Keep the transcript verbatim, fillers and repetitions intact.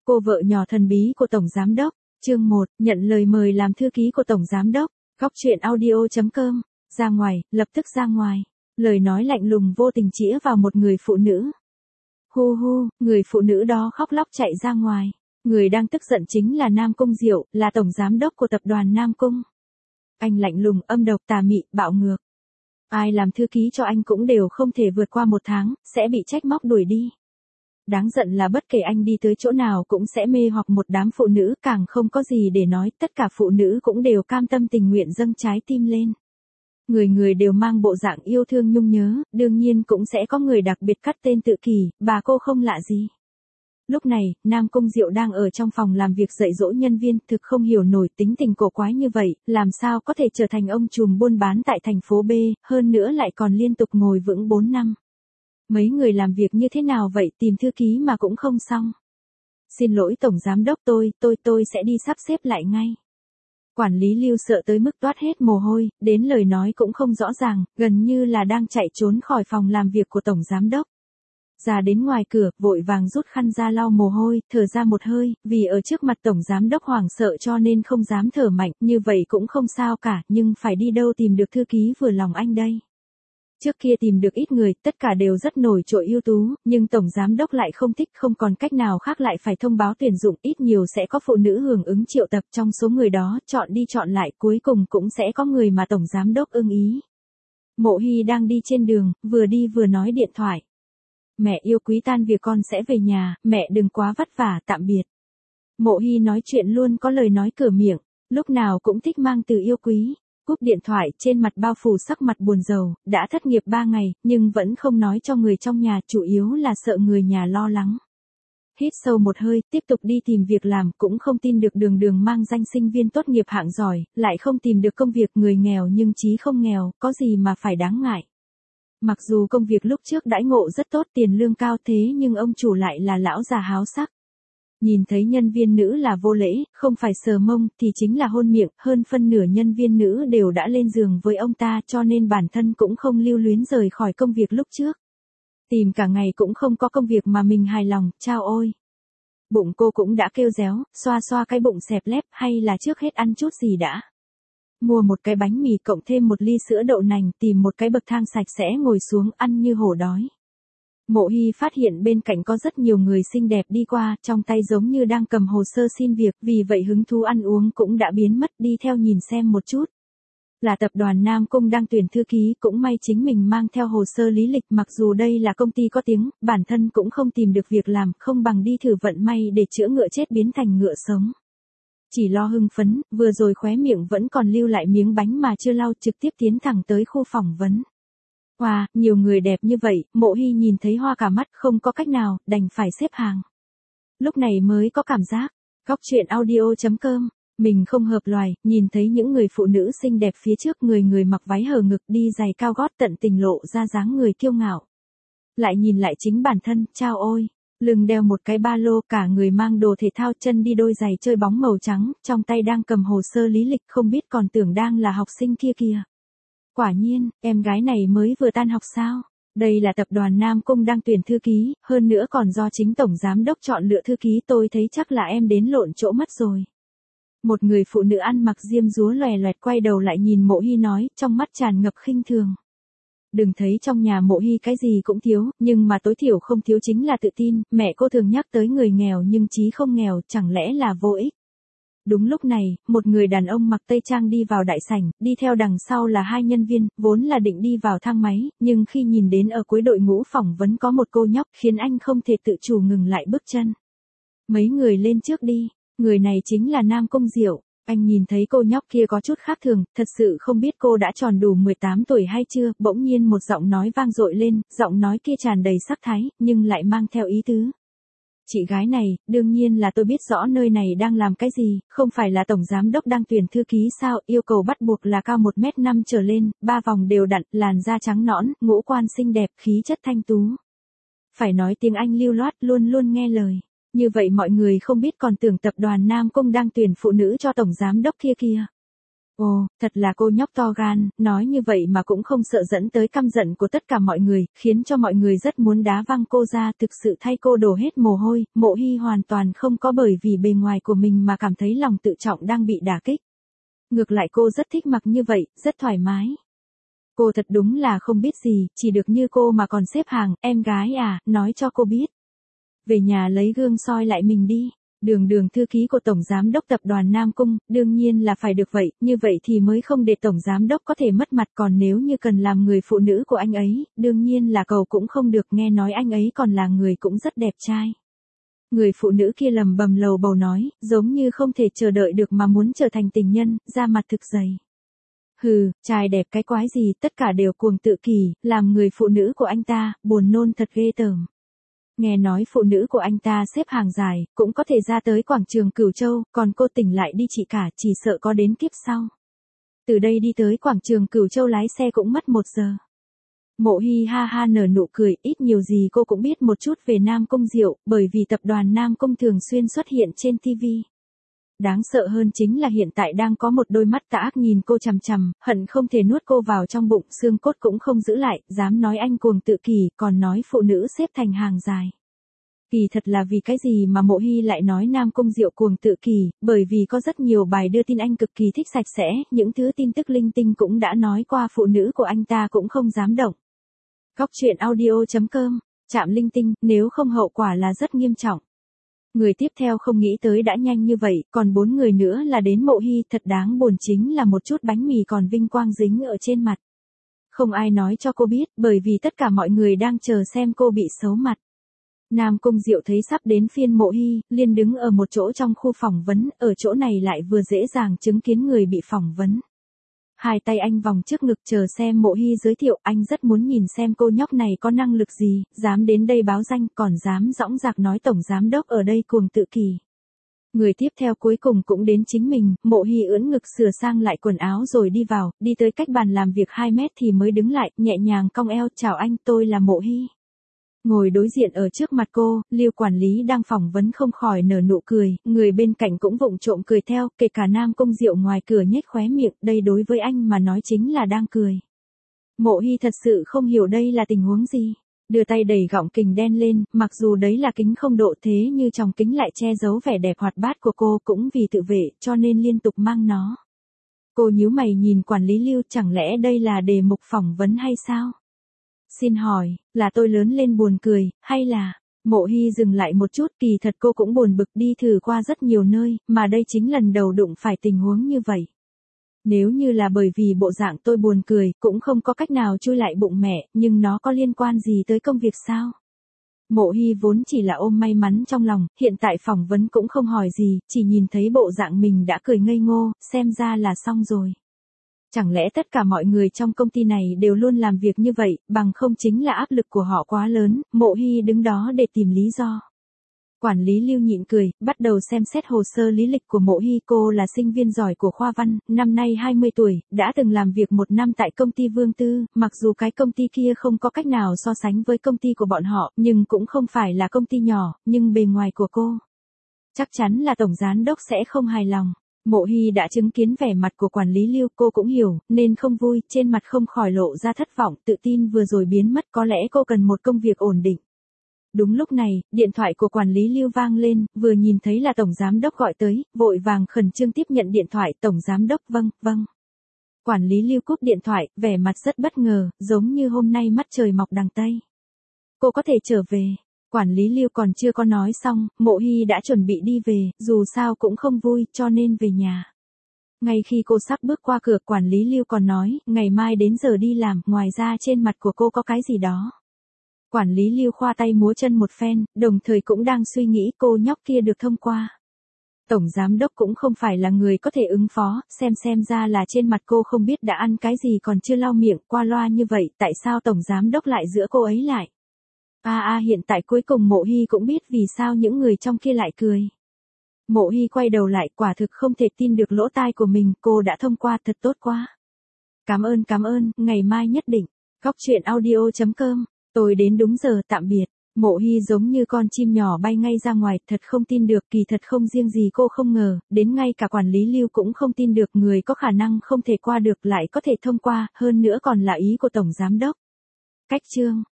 Cô vợ nhỏ thần bí của Tổng Giám Đốc, chương một, nhận lời mời làm thư ký của Tổng Giám Đốc, góc truyện audio chấm com, ra ngoài, lập tức ra ngoài, lời nói lạnh lùng vô tình chĩa vào một người phụ nữ. Hu hu, người phụ nữ đó khóc lóc chạy ra ngoài, người đang tức giận chính là Nam Cung Diệu, là Tổng Giám Đốc của tập đoàn Nam Cung. Anh lạnh lùng, âm độc, tà mị, bạo ngược. Ai làm thư ký cho anh cũng đều không thể vượt qua một tháng, sẽ bị trách móc đuổi đi. Đáng giận là bất kể anh đi tới chỗ nào cũng sẽ mê hoặc một đám phụ nữ, càng không có gì để nói, tất cả phụ nữ cũng đều cam tâm tình nguyện dâng trái tim lên. Người người đều mang bộ dạng yêu thương nhung nhớ, đương nhiên cũng sẽ có người đặc biệt cắt tên tự kỷ, bà cô không lạ gì. Lúc này, Nam Cung Diệu đang ở trong phòng làm việc dạy dỗ nhân viên, thực không hiểu nổi tính tình cổ quái như vậy, làm sao có thể trở thành ông trùm buôn bán tại thành phố B, hơn nữa lại còn liên tục ngồi vững bốn năm. Mấy người làm việc như thế nào vậy, tìm thư ký mà cũng không xong. Xin lỗi Tổng Giám Đốc, tôi, tôi, tôi sẽ đi sắp xếp lại ngay. Quản lý Lưu sợ tới mức toát hết mồ hôi, đến lời nói cũng không rõ ràng, gần như là đang chạy trốn khỏi phòng làm việc của Tổng Giám Đốc. Ra đến ngoài cửa, vội vàng rút khăn ra lau mồ hôi, thở ra một hơi, vì ở trước mặt Tổng Giám Đốc hoảng sợ cho nên không dám thở mạnh, như vậy cũng không sao cả, nhưng phải đi đâu tìm được thư ký vừa lòng anh đây. Trước kia tìm được ít người, tất cả đều rất nổi trội ưu tú, nhưng Tổng Giám Đốc lại không thích, không còn cách nào khác lại phải thông báo tuyển dụng, ít nhiều sẽ có phụ nữ hưởng ứng triệu tập, trong số người đó, chọn đi chọn lại, cuối cùng cũng sẽ có người mà Tổng Giám Đốc ưng ý. Mộ Hy đang đi trên đường, vừa đi vừa nói điện thoại. Mẹ yêu quý, tan việc con sẽ về nhà, mẹ đừng quá vất vả, tạm biệt. Mộ Hy nói chuyện luôn có lời nói cửa miệng, lúc nào cũng thích mang từ yêu quý. Cúp điện thoại, trên mặt bao phủ sắc mặt buồn rầu, đã thất nghiệp ba ngày, nhưng vẫn không nói cho người trong nhà, chủ yếu là sợ người nhà lo lắng. Hít sâu một hơi, tiếp tục đi tìm việc làm, cũng không tin được Đường Đường mang danh sinh viên tốt nghiệp hạng giỏi, lại không tìm được công việc, người nghèo nhưng chí không nghèo, có gì mà phải đáng ngại. Mặc dù công việc lúc trước đãi ngộ rất tốt, tiền lương cao thế nhưng ông chủ lại là lão già háo sắc. Nhìn thấy nhân viên nữ là vô lễ, không phải sờ mông, thì chính là hôn miệng, hơn phân nửa nhân viên nữ đều đã lên giường với ông ta cho nên bản thân cũng không lưu luyến rời khỏi công việc lúc trước. Tìm cả ngày cũng không có công việc mà mình hài lòng, chao ôi. Bụng cô cũng đã kêu réo, xoa xoa cái bụng xẹp lép, hay là trước hết ăn chút gì đã. Mua một cái bánh mì cộng thêm một ly sữa đậu nành, tìm một cái bậc thang sạch sẽ ngồi xuống ăn như hổ đói. Mộ Hy phát hiện bên cạnh có rất nhiều người xinh đẹp đi qua, trong tay giống như đang cầm hồ sơ xin việc, vì vậy hứng thú ăn uống cũng đã biến mất, đi theo nhìn xem một chút. Là tập đoàn Nam Cung đang tuyển thư ký, cũng may chính mình mang theo hồ sơ lý lịch, mặc dù đây là công ty có tiếng, bản thân cũng không tìm được việc làm, không bằng đi thử vận may để chữa ngựa chết biến thành ngựa sống. Chỉ lo hưng phấn, vừa rồi khóe miệng vẫn còn lưu lại miếng bánh mà chưa lau, trực tiếp tiến thẳng tới khu phỏng vấn. Wow, nhiều người đẹp như vậy, Mộ Hy nhìn thấy hoa cả mắt, không có cách nào, đành phải xếp hàng. Lúc này mới có cảm giác, góc truyện audio chấm com, mình không hợp loài, nhìn thấy những người phụ nữ xinh đẹp phía trước, người người mặc váy hở ngực, đi giày cao gót, tận tình lộ ra dáng người kiêu ngạo. Lại nhìn lại chính bản thân, chao ôi, lưng đeo một cái ba lô, cả người mang đồ thể thao, chân đi đôi giày chơi bóng màu trắng, trong tay đang cầm hồ sơ lý lịch, không biết còn tưởng đang là học sinh kia kìa. Quả nhiên, em gái này mới vừa tan học sao? Đây là tập đoàn Nam Cung đang tuyển thư ký, hơn nữa còn do chính Tổng Giám Đốc chọn lựa thư ký, tôi thấy chắc là em đến lộn chỗ mất rồi. Một người phụ nữ ăn mặc diêm dúa lòe loẹt quay đầu lại nhìn Mộ Hy nói, trong mắt tràn ngập khinh thường. Đừng thấy trong nhà Mộ Hy cái gì cũng thiếu, nhưng mà tối thiểu không thiếu chính là tự tin, mẹ cô thường nhắc tới người nghèo nhưng chí không nghèo, chẳng lẽ là vô ích. Đúng lúc này, một người đàn ông mặc tây trang đi vào đại sảnh, đi theo đằng sau là hai nhân viên, vốn là định đi vào thang máy, nhưng khi nhìn đến ở cuối đội ngũ phỏng vấn có một cô nhóc, khiến anh không thể tự chủ ngừng lại bước chân. Mấy người lên trước đi, người này chính là Nam Cung Diệu. Anh nhìn thấy cô nhóc kia có chút khác thường, thật sự không biết cô đã tròn đủ mười tám tuổi hay chưa, bỗng nhiên một giọng nói vang dội lên, giọng nói kia tràn đầy sắc thái, nhưng lại mang theo ý tứ. Chị gái này, đương nhiên là tôi biết rõ nơi này đang làm cái gì, không phải là Tổng Giám Đốc đang tuyển thư ký sao, yêu cầu bắt buộc là cao một mét năm trở lên, ba vòng đều đặn, làn da trắng nõn, ngũ quan xinh đẹp, khí chất thanh tú. Phải nói tiếng Anh lưu loát, luôn luôn nghe lời. Như vậy mọi người không biết còn tưởng tập đoàn Nam Cung đang tuyển phụ nữ cho Tổng Giám Đốc kia kìa. Ồ, thật là cô nhóc to gan, nói như vậy mà cũng không sợ dẫn tới căm giận của tất cả mọi người, khiến cho mọi người rất muốn đá văng cô ra, thực sự thay cô đổ hết mồ hôi. Mộ Hy hoàn toàn không có bởi vì bề ngoài của mình mà cảm thấy lòng tự trọng đang bị đả kích. Ngược lại cô rất thích mặc như vậy, rất thoải mái. Cô thật đúng là không biết gì, chỉ được như cô mà còn xếp hàng, em gái à, nói cho cô biết. Về nhà lấy gương soi lại mình đi. Đường Đường thư ký của Tổng Giám đốc Tập đoàn Nam Cung, đương nhiên là phải được vậy, như vậy thì mới không để Tổng Giám đốc có thể mất mặt, còn nếu như cần làm người phụ nữ của anh ấy, đương nhiên là cầu cũng không được, nghe nói anh ấy còn là người cũng rất đẹp trai. Người phụ nữ kia lầm bầm lầu bầu nói, giống như không thể chờ đợi được mà muốn trở thành tình nhân, da mặt thực dày. Hừ, trai đẹp cái quái gì, tất cả đều cuồng tự kỷ, làm người phụ nữ của anh ta, buồn nôn thật ghê tởm. Nghe nói phụ nữ của anh ta xếp hàng dài, cũng có thể ra tới quảng trường Cửu Châu, còn cô tỉnh lại đi chị cả, chỉ sợ có đến kiếp sau. Từ đây đi tới quảng trường Cửu Châu lái xe cũng mất một giờ. Mộ Hy ha ha nở nụ cười, ít nhiều gì cô cũng biết một chút về Nam Cung Diệu, bởi vì tập đoàn Nam Cung thường xuyên xuất hiện trên ti vi. Đáng sợ hơn chính là hiện tại đang có một đôi mắt tà ác nhìn cô chằm chằm, hận không thể nuốt cô vào trong bụng, xương cốt cũng không giữ lại, dám nói anh cuồng tự kỷ, còn nói phụ nữ xếp thành hàng dài. Kỳ thật là vì cái gì mà Mộ Hy lại nói Nam Cung Diệu cuồng tự kỷ, bởi vì có rất nhiều bài đưa tin anh cực kỳ thích sạch sẽ, những thứ tin tức linh tinh cũng đã nói qua phụ nữ của anh ta cũng không dám động. Góc truyện audio chấm com, chạm linh tinh, nếu không hậu quả là rất nghiêm trọng. Người tiếp theo không nghĩ tới đã nhanh như vậy, còn bốn người nữa là đến Mộ Hy, thật đáng buồn chính là một chút bánh mì còn vinh quang dính ở trên mặt. Không ai nói cho cô biết, bởi vì tất cả mọi người đang chờ xem cô bị xấu mặt. Nam Cung Diệu thấy sắp đến phiên Mộ Hy, liền đứng ở một chỗ trong khu phỏng vấn, ở chỗ này lại vừa dễ dàng chứng kiến người bị phỏng vấn. Hai tay anh vòng trước ngực chờ xem Mộ Hy giới thiệu, anh rất muốn nhìn xem cô nhóc này có năng lực gì, dám đến đây báo danh, còn dám dõng dạc nói Tổng Giám đốc ở đây cuồng tự kỷ. Người tiếp theo cuối cùng cũng đến chính mình, Mộ Hy ưỡn ngực sửa sang lại quần áo rồi đi vào, đi tới cách bàn làm việc hai mét thì mới đứng lại, nhẹ nhàng cong eo, chào anh, tôi là Mộ Hy. Ngồi đối diện ở trước mặt cô, Lưu quản lý đang phỏng vấn không khỏi nở nụ cười, người bên cạnh cũng vụng trộm cười theo, kể cả Nam Cung Diệu ngoài cửa nhếch khóe miệng, đây đối với anh mà nói chính là đang cười. Mộ Hy thật sự không hiểu đây là tình huống gì. Đưa tay đẩy gọng kính đen lên, mặc dù đấy là kính không độ thế như trong kính lại che giấu vẻ đẹp hoạt bát của cô, cũng vì tự vệ cho nên liên tục mang nó. Cô nhíu mày nhìn quản lý Lưu, chẳng lẽ đây là đề mục phỏng vấn hay sao? Xin hỏi, là tôi lớn lên buồn cười, hay là... Mộ Hy dừng lại một chút, kỳ thật cô cũng buồn bực, đi thử qua rất nhiều nơi, mà đây chính lần đầu đụng phải tình huống như vậy. Nếu như là bởi vì bộ dạng tôi buồn cười, cũng không có cách nào chui lại bụng mẹ, nhưng nó có liên quan gì tới công việc sao? Mộ Hy vốn chỉ là ôm may mắn trong lòng, hiện tại phỏng vấn cũng không hỏi gì, chỉ nhìn thấy bộ dạng mình đã cười ngây ngô, xem ra là xong rồi. Chẳng lẽ tất cả mọi người trong công ty này đều luôn làm việc như vậy, bằng không chính là áp lực của họ quá lớn, Mộ Hy đứng đó để tìm lý do. Quản lý Lưu nhịn cười, bắt đầu xem xét hồ sơ lý lịch của Mộ Hy. Cô là sinh viên giỏi của khoa văn, năm nay hai mươi tuổi, đã từng làm việc một năm tại công ty Vương Tư, mặc dù cái công ty kia không có cách nào so sánh với công ty của bọn họ, nhưng cũng không phải là công ty nhỏ, nhưng bề ngoài của cô chắc chắn là tổng giám đốc sẽ không hài lòng. Mộ Hy đã chứng kiến vẻ mặt của quản lý Lưu, cô cũng hiểu, nên không vui, trên mặt không khỏi lộ ra thất vọng, tự tin vừa rồi biến mất, có lẽ cô cần một công việc ổn định. Đúng lúc này, điện thoại của quản lý Lưu vang lên, vừa nhìn thấy là tổng giám đốc gọi tới, vội vàng khẩn trương tiếp nhận điện thoại, tổng giám đốc, vâng, vâng. Quản lý Lưu cúp điện thoại, vẻ mặt rất bất ngờ, giống như hôm nay mắt trời mọc đằng Tây. Cô có thể trở về. Quản lý Lưu còn chưa có nói xong, Mộ Hy đã chuẩn bị đi về, dù sao cũng không vui, cho nên về nhà. Ngay khi cô sắp bước qua cửa, quản lý Lưu còn nói, ngày mai đến giờ đi làm, ngoài ra trên mặt của cô có cái gì đó. Quản lý Lưu khoa tay múa chân một phen, đồng thời cũng đang suy nghĩ cô nhóc kia được thông qua. Tổng giám đốc cũng không phải là người có thể ứng phó, xem xem ra là trên mặt cô không biết đã ăn cái gì còn chưa lau miệng, qua loa như vậy, tại sao tổng giám đốc lại giữa cô ấy lại? A a hiện tại cuối cùng Mộ Hy cũng biết vì sao những người trong kia lại cười. Mộ Hy quay đầu lại, quả thực không thể tin được lỗ tai của mình, cô đã thông qua, thật tốt quá. Cảm ơn cảm ơn, ngày mai nhất định. Góc truyện audio chấm com, tôi đến đúng giờ, tạm biệt. Mộ Hy giống như con chim nhỏ bay ngay ra ngoài, thật không tin được, kỳ thật không riêng gì cô không ngờ, đến ngay cả quản lý Lưu cũng không tin được người có khả năng không thể qua được lại có thể thông qua, hơn nữa còn là ý của Tổng Giám Đốc. Cách chương